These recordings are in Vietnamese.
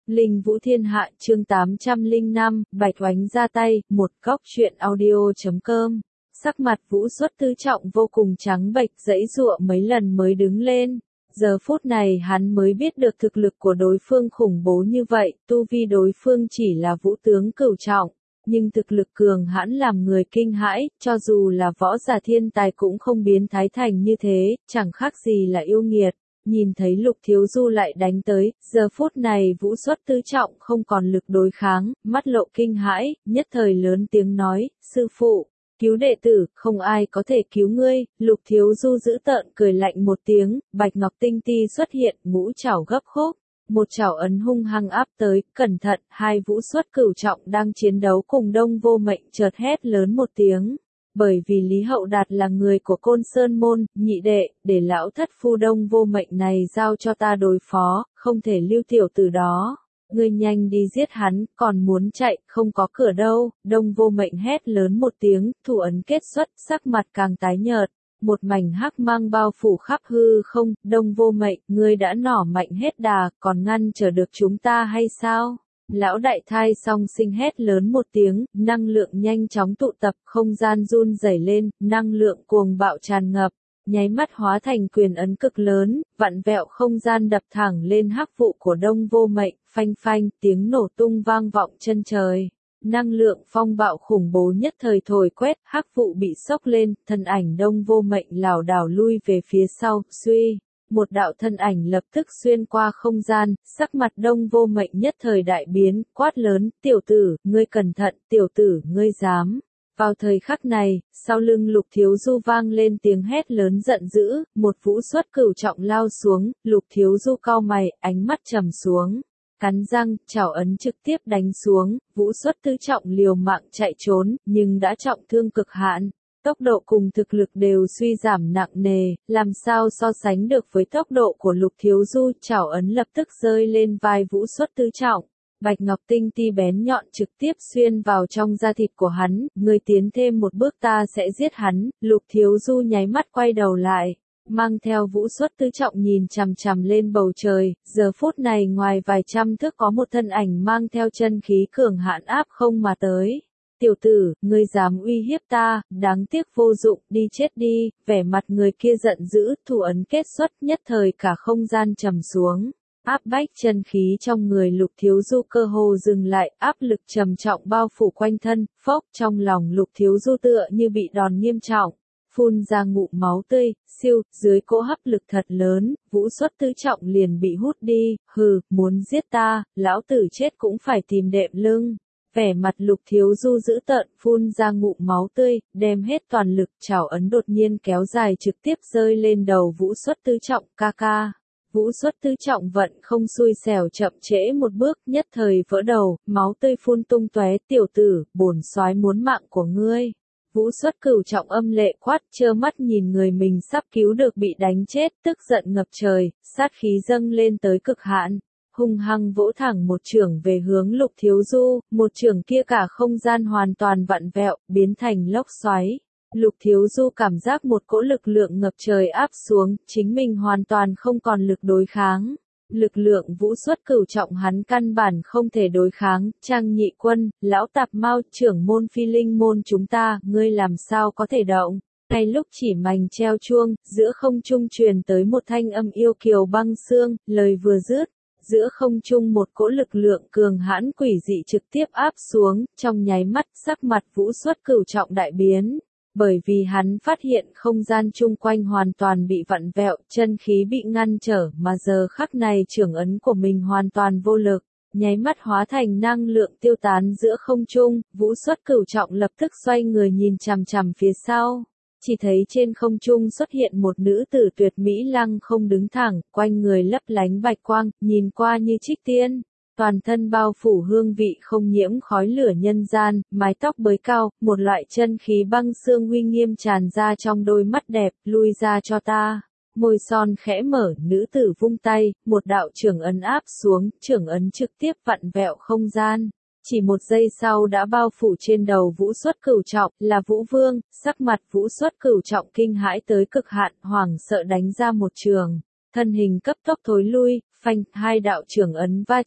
Linh Vũ Thiên Hạ chương 805, Bạch Oánh ra tay, một góc truyện audio.com. Sắc mặt Vũ Xuất Tứ Trọng vô cùng trắng bệch, giãy giụa mấy lần mới đứng lên. Giờ phút này hắn mới biết được thực lực của đối phương khủng bố như vậy, tu vi đối phương chỉ là vũ tướng cửu trọng. Nhưng thực lực cường hãn làm người kinh hãi, cho dù là võ giả thiên tài cũng không biến thái thành như thế, chẳng khác gì là yêu nghiệt. Nhìn thấy Lục Thiếu Du lại đánh tới, giờ phút này Vũ Xuất Tứ Trọng không còn lực đối kháng, mắt lộ kinh hãi, nhất thời lớn tiếng nói, sư phụ, cứu đệ tử, không ai có thể cứu ngươi. Lục Thiếu Du giữ tợn cười lạnh một tiếng, Bạch Ngọc Tinh Ti xuất hiện, ngũ trảo gấp khúc. Một trảo ấn hung hăng áp tới, cẩn thận, hai Vũ Xuất cửu trọng đang chiến đấu cùng Đông Vô Mệnh chợt hét lớn một tiếng. Bởi vì Lý Hậu Đạt là người của Côn Sơn Môn, nhị đệ, để lão thất phu Đông Vô Mệnh này giao cho ta đối phó, không thể lưu tiểu tử đó. Ngươi nhanh đi giết hắn, còn muốn chạy, không có cửa đâu. Đông Vô Mệnh hét lớn một tiếng, thủ ấn kết xuất, sắc mặt càng tái nhợt. Một mảnh hắc mang bao phủ khắp hư không. Đông Vô Mệnh, ngươi đã nỏ mạnh hết đà, còn ngăn trở được chúng ta hay sao? Lão đại thai song sinh hét lớn một tiếng, năng lượng nhanh chóng tụ tập, không gian run rẩy lên, năng lượng cuồng bạo tràn ngập, nháy mắt hóa thành quyền ấn cực lớn, vặn vẹo không gian đập thẳng lên hắc vụ của Đông Vô Mệnh, phanh phanh, tiếng nổ tung vang vọng chân trời. Năng lượng phong bạo khủng bố nhất thời thổi quét, hắc vụ bị sốc lên, thân ảnh Đông Vô Mệnh lảo đảo lui về phía sau, suy. Một đạo thân ảnh lập tức xuyên qua không gian, sắc mặt Đông Vô Mệnh nhất thời đại biến, quát lớn, tiểu tử, ngươi cẩn thận, tiểu tử, ngươi dám. Vào thời khắc này, sau lưng Lục Thiếu Du vang lên tiếng hét lớn giận dữ, một Vũ Xuất cửu trọng lao xuống, Lục Thiếu Du cau mày, ánh mắt trầm xuống. Cắn răng, chảo ấn trực tiếp đánh xuống, Vũ Xuất Tứ Trọng liều mạng chạy trốn, nhưng đã trọng thương cực hạn. Tốc độ cùng thực lực đều suy giảm nặng nề, làm sao so sánh được với tốc độ của Lục Thiếu Du, chảo ấn lập tức rơi lên vai Vũ Xuất Tứ Trọng. Bạch Ngọc Tinh Ti bén nhọn trực tiếp xuyên vào trong da thịt của hắn, người tiến thêm một bước ta sẽ giết hắn. Lục Thiếu Du nháy mắt quay đầu lại, mang theo Vũ Xuất Tứ Trọng nhìn chằm chằm lên bầu trời, giờ phút này ngoài vài trăm thước có một thân ảnh mang theo chân khí cường hãn áp không mà tới. Tiểu tử, ngươi dám uy hiếp ta, đáng tiếc vô dụng, đi chết đi. Vẻ mặt người kia giận dữ, thủ ấn kết xuất, nhất thời cả không gian trầm xuống. Áp bách chân khí trong người Lục Thiếu Du cơ hồ dừng lại, áp lực trầm trọng bao phủ quanh thân, phốc, trong lòng Lục Thiếu Du tựa như bị đòn nghiêm trọng, phun ra ngụm máu tươi, siêu, dưới cỗ hấp lực thật lớn, Vũ Xuất Tứ Trọng liền bị hút đi, hừ, muốn giết ta, lão tử chết cũng phải tìm đệm lưng. Vẻ mặt Lục Thiếu Du dữ tợn, phun ra ngụm máu tươi, đem hết toàn lực, chảo ấn đột nhiên kéo dài trực tiếp rơi lên đầu Vũ Xuất Tứ Trọng, ca ca. Vũ Xuất Tứ Trọng vận không xui xẻo chậm trễ một bước, nhất thời vỡ đầu, máu tươi phun tung tóe, tiểu tử, bổn soái muốn mạng của ngươi. Vũ Xuất cửu trọng âm lệ quát, trơ mắt nhìn người mình sắp cứu được bị đánh chết, tức giận ngập trời, sát khí dâng lên tới cực hạn. Hung hăng vỗ thẳng một chưởng về hướng Lục Thiếu Du, một chưởng kia cả không gian hoàn toàn vặn vẹo, biến thành lốc xoáy. Lục Thiếu Du cảm giác một cỗ lực lượng ngập trời áp xuống, chính mình hoàn toàn không còn lực đối kháng. Lực lượng Vũ Xuất cửu trọng hắn căn bản không thể đối kháng, Trang Nhị Quân, lão tạp mau, trưởng môn Phi Linh môn chúng ta, ngươi làm sao có thể động. Ngay lúc chỉ mảnh treo chuông, giữa không trung truyền tới một thanh âm yêu kiều băng xương, lời vừa dứt. Giữa không trung một cỗ lực lượng cường hãn quỷ dị trực tiếp áp xuống, trong nháy mắt sắc mặt Vũ Xuất cửu trọng đại biến. Bởi vì hắn phát hiện không gian chung quanh hoàn toàn bị vặn vẹo, chân khí bị ngăn trở, mà giờ khắc này trưởng ấn của mình hoàn toàn vô lực, nháy mắt hóa thành năng lượng tiêu tán giữa không trung. Vũ Xuất cửu trọng lập tức xoay người nhìn chằm chằm phía sau. Chỉ thấy trên không trung xuất hiện một nữ tử tuyệt mỹ lăng không đứng thẳng, quanh người lấp lánh bạch quang, nhìn qua như trích tiên. Toàn thân bao phủ hương vị không nhiễm khói lửa nhân gian, mái tóc bới cao, một loại chân khí băng xương uy nghiêm tràn ra trong đôi mắt đẹp, lui ra cho ta. Môi son khẽ mở, nữ tử vung tay, một đạo chưởng ấn áp xuống, chưởng ấn trực tiếp vặn vẹo không gian. Chỉ một giây sau đã bao phủ trên đầu Vũ Xuất cửu trọng, là Vũ Vương, sắc mặt Vũ Xuất cửu trọng kinh hãi tới cực hạn, hoảng sợ đánh ra một trường. Thân hình cấp tốc thối lui, phanh, hai đạo chưởng ấn va chạm,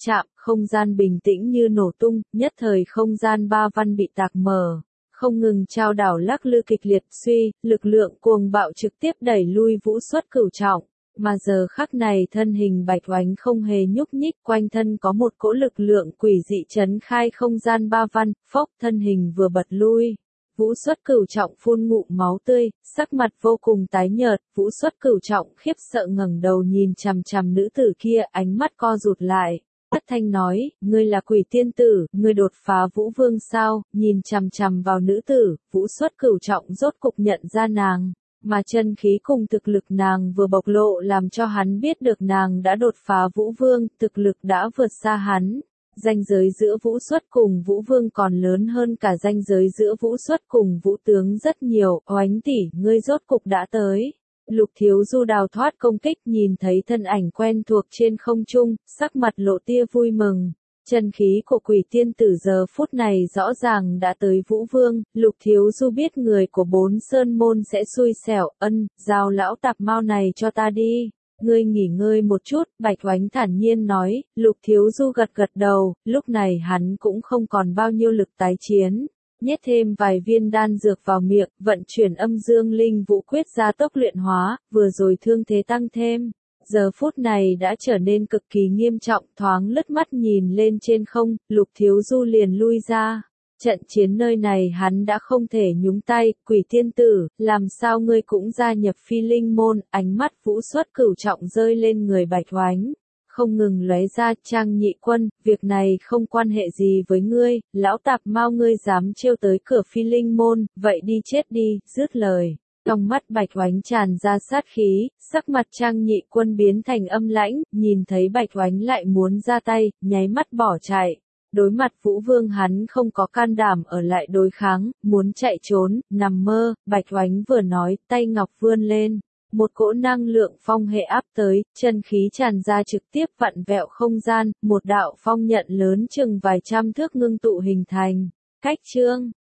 không gian bình tĩnh như nổ tung, nhất thời không gian ba văn bị tạc mở. Không ngừng trao đảo lắc lư kịch liệt lực lượng cuồng bạo trực tiếp đẩy lui Vũ Xuất Cửu Trọng. Mà giờ khắc này thân hình Bạch Oánh không hề nhúc nhích, quanh thân có một cỗ lực lượng quỷ dị trấn khai không gian ba văn, phốc thân hình vừa bật lui. Vũ Xuất Cửu Trọng phun ngụm máu tươi, sắc mặt vô cùng tái nhợt, Vũ Xuất Cửu Trọng khiếp sợ ngẩng đầu nhìn chằm chằm nữ tử kia, ánh mắt co rụt lại. Thất thanh nói, ngươi là quỷ tiên tử, ngươi đột phá Vũ Vương sao, nhìn chằm chằm vào nữ tử, Vũ Xuất Cửu Trọng rốt cục nhận ra nàng. Mà chân khí cùng thực lực nàng vừa bộc lộ làm cho hắn biết được nàng đã đột phá Vũ Vương, thực lực đã vượt xa hắn. Ranh giới giữa Vũ Xuất cùng Vũ Vương còn lớn hơn cả ranh giới giữa Vũ Xuất cùng Vũ Tướng rất nhiều. Oánh tỷ, ngươi rốt cục đã tới. Lục Thiếu Du đào thoát công kích, nhìn thấy thân ảnh quen thuộc trên không trung, sắc mặt lộ tia vui mừng. Chân khí của quỷ tiên tử giờ phút này rõ ràng đã tới Vũ Vương, Lục Thiếu Du biết người của bốn sơn môn sẽ xui xẻo, giao lão tạp mau này cho ta đi. Ngươi nghỉ ngơi một chút, Bạch Oánh thản nhiên nói, Lục Thiếu Du gật gật đầu, lúc này hắn cũng không còn bao nhiêu lực tái chiến. Nhét thêm vài viên đan dược vào miệng, vận chuyển âm dương linh vũ quyết ra tốc luyện hóa, vừa rồi thương thế tăng thêm. Giờ phút này đã trở nên cực kỳ nghiêm trọng, thoáng lướt mắt nhìn lên trên không, Lục Thiếu Du liền lui ra. Trận chiến nơi này hắn đã không thể nhúng tay, quỷ tiên tử, làm sao ngươi cũng gia nhập Phi Linh môn, ánh mắt Vũ Xuất Cửu Trọng rơi lên người Bạch Oánh. Không ngừng lóe ra, Trang Nhị Quân, việc này không quan hệ gì với ngươi, lão tạp mau ngươi dám trêu tới cửa Phi Linh môn, vậy đi chết đi, dứt lời. Trong mắt Bạch Oánh tràn ra sát khí, sắc mặt Trang Nhị Quân biến thành âm lãnh, nhìn thấy Bạch Oánh lại muốn ra tay, nháy mắt bỏ chạy. Đối mặt Vũ Vương hắn không có can đảm ở lại đối kháng, muốn chạy trốn, nằm mơ, Bạch Oánh vừa nói, tay ngọc vươn lên. Một cỗ năng lượng phong hệ áp tới, chân khí tràn ra trực tiếp vặn vẹo không gian, một đạo phong nhận lớn chừng vài trăm thước ngưng tụ hình thành. Cách chương